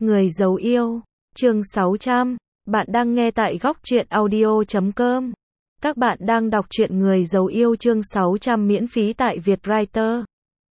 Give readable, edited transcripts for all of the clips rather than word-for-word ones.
Người giấu yêu, chương 600, bạn đang nghe tại góc truyện audio.com. Các bạn đang đọc truyện Người giấu yêu chương 600 miễn phí tại Vietwriter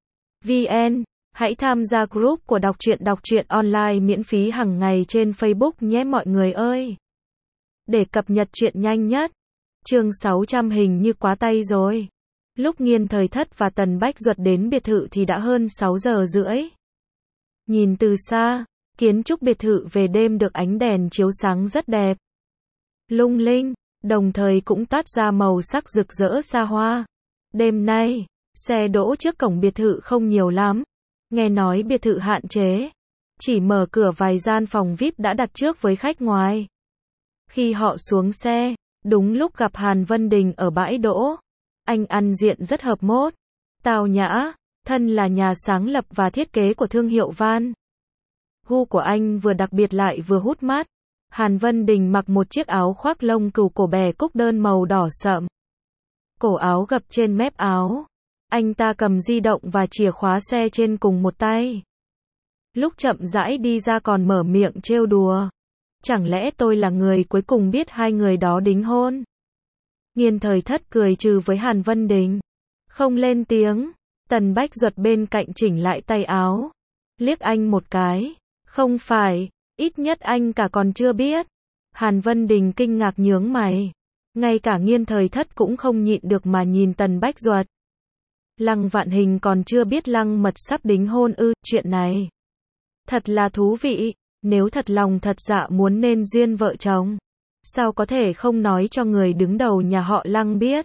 VN. Hãy tham gia group của đọc truyện online miễn phí hàng ngày trên Facebook nhé mọi người ơi. Để cập nhật truyện nhanh nhất. Chương 600 hình như quá tay rồi. Lúc Nghiên Thời Thất và Tần Bách Duật đến biệt thự thì đã hơn 6 giờ rưỡi. Nhìn từ xa, kiến trúc biệt thự về đêm được ánh đèn chiếu sáng rất đẹp, lung linh, đồng thời cũng toát ra màu sắc rực rỡ xa hoa. Đêm nay, xe đỗ trước cổng biệt thự không nhiều lắm. Nghe nói biệt thự hạn chế, chỉ mở cửa vài gian phòng VIP đã đặt trước với khách ngoài. Khi họ xuống xe, đúng lúc gặp Hàn Vân Đình ở bãi đỗ. Anh ăn diện rất hợp mốt, tao nhã, thân là nhà sáng lập và thiết kế của thương hiệu Van. Gu của anh vừa đặc biệt lại vừa hút mắt. Hàn Vân Đình mặc một chiếc áo khoác lông cừu cổ bè cúc đơn màu đỏ sậm. Cổ áo gập trên mép áo. Anh ta cầm di động và chìa khóa xe trên cùng một tay. Lúc chậm rãi đi ra còn mở miệng trêu đùa. Chẳng lẽ tôi là người cuối cùng biết hai người đó đính hôn? Nghiên Thời Thất cười trừ với Hàn Vân Đình. Không lên tiếng. Tần Bách Duật bên cạnh chỉnh lại tay áo. Liếc anh một cái. Không phải, ít nhất anh cả còn chưa biết. Hàn Vân Đình kinh ngạc nhướng mày. Ngay cả Nghiên Thời Thất cũng không nhịn được mà nhìn Tần Bách Duật. Lăng Vạn Hình còn chưa biết Lăng Mật sắp đính hôn ư? Chuyện này thật là thú vị. Nếu thật lòng thật dạ muốn nên duyên vợ chồng, sao có thể không nói cho người đứng đầu nhà họ Lăng biết?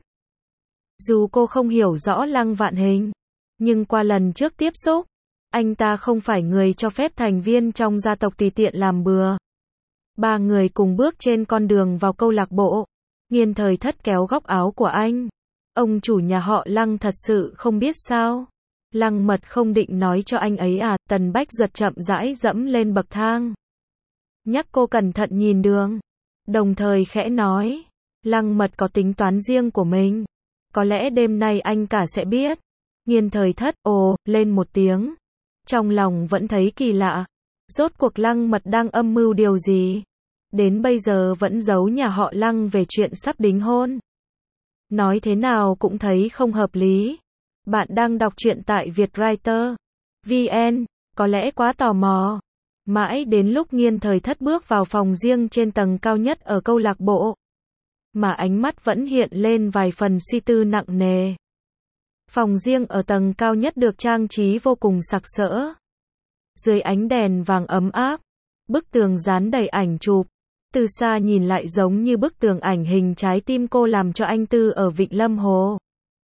Dù cô không hiểu rõ Lăng Vạn Hình, nhưng qua lần trước tiếp xúc, anh ta không phải người cho phép thành viên trong gia tộc tùy tiện làm bừa. Ba người cùng bước trên con đường vào câu lạc bộ. Nghiên Thời Thất kéo góc áo của anh. Ông chủ nhà họ Lăng thật sự không biết sao? Lăng Mật không định nói cho anh ấy à? Tần Bách Duật chậm rãi dẫm lên bậc thang. Nhắc cô cẩn thận nhìn đường. Đồng thời khẽ nói. Lăng Mật có tính toán riêng của mình. Có lẽ đêm nay anh cả sẽ biết. Nghiên Thời Thất ồ lên một tiếng. Trong lòng vẫn thấy kỳ lạ. Rốt cuộc Lăng Mật đang âm mưu điều gì? Đến bây giờ vẫn giấu nhà họ Lăng về chuyện sắp đính hôn. Nói thế nào cũng thấy không hợp lý. Bạn đang đọc truyện tại Vietwriter VN, có lẽ quá tò mò. Mãi đến lúc Nghiên Thời Thất bước vào phòng riêng trên tầng cao nhất ở câu lạc bộ, mà ánh mắt vẫn hiện lên vài phần suy tư nặng nề. Phòng riêng ở tầng cao nhất được trang trí vô cùng sặc sỡ. Dưới ánh đèn vàng ấm áp, bức tường dán đầy ảnh chụp. Từ xa nhìn lại giống như bức tường ảnh hình trái tim cô làm cho anh Tư ở Vịnh Lâm Hồ.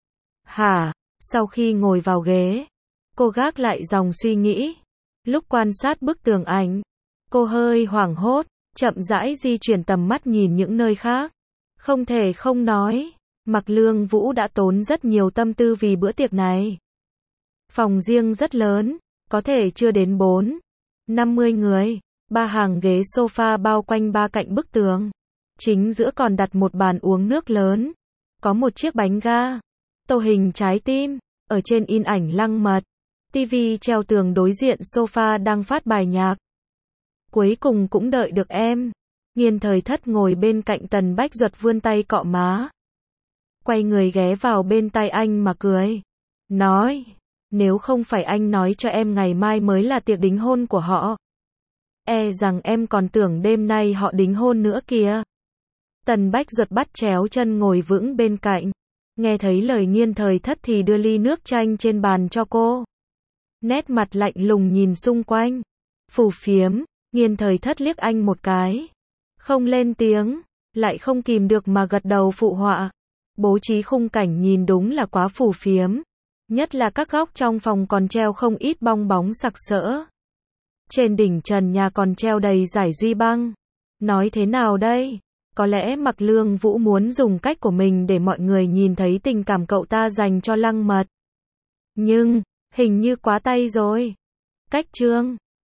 Hả? Sau khi ngồi vào ghế, cô gác lại dòng suy nghĩ. Lúc quan sát bức tường ảnh, cô hơi hoảng hốt, chậm rãi di chuyển tầm mắt nhìn những nơi khác. Không thể không nói, Mạc Lương Vũ đã tốn rất nhiều tâm tư vì bữa tiệc này. Phòng riêng rất lớn, có thể chưa đến 50 người. 3 hàng ghế sofa bao quanh ba cạnh bức tường. Chính giữa còn đặt một bàn uống nước lớn. Có một chiếc bánh ga tô hình trái tim. Ở trên in ảnh Lăng Mật. TV treo tường đối diện sofa đang phát bài nhạc. Cuối cùng cũng đợi được em. Nghiên Thời Thất ngồi bên cạnh Tần Bách Duật vươn tay cọ má. Quay người ghé vào bên tai anh mà cười. Nói, nếu không phải anh nói cho em ngày mai mới là tiệc đính hôn của họ, e rằng em còn tưởng đêm nay họ đính hôn nữa kìa. Tần Bách Duật bắt chéo chân ngồi vững bên cạnh. Nghe thấy lời Nghiên Thời Thất thì đưa ly nước chanh trên bàn cho cô. Nét mặt lạnh lùng nhìn xung quanh. Phù phiếm, Nghiên Thời Thất liếc anh một cái. Không lên tiếng, lại không kìm được mà gật đầu phụ họa. Bố trí khung cảnh nhìn đúng là quá phù phiếm. Nhất là các góc trong phòng còn treo không ít bong bóng sặc sỡ. Trên đỉnh trần nhà còn treo đầy dải duy băng. Nói thế nào đây? Có lẽ Mạc Lương Vũ muốn dùng cách của mình để mọi người nhìn thấy tình cảm cậu ta dành cho Lăng Mật. Nhưng, hình như quá tay rồi. Cách chương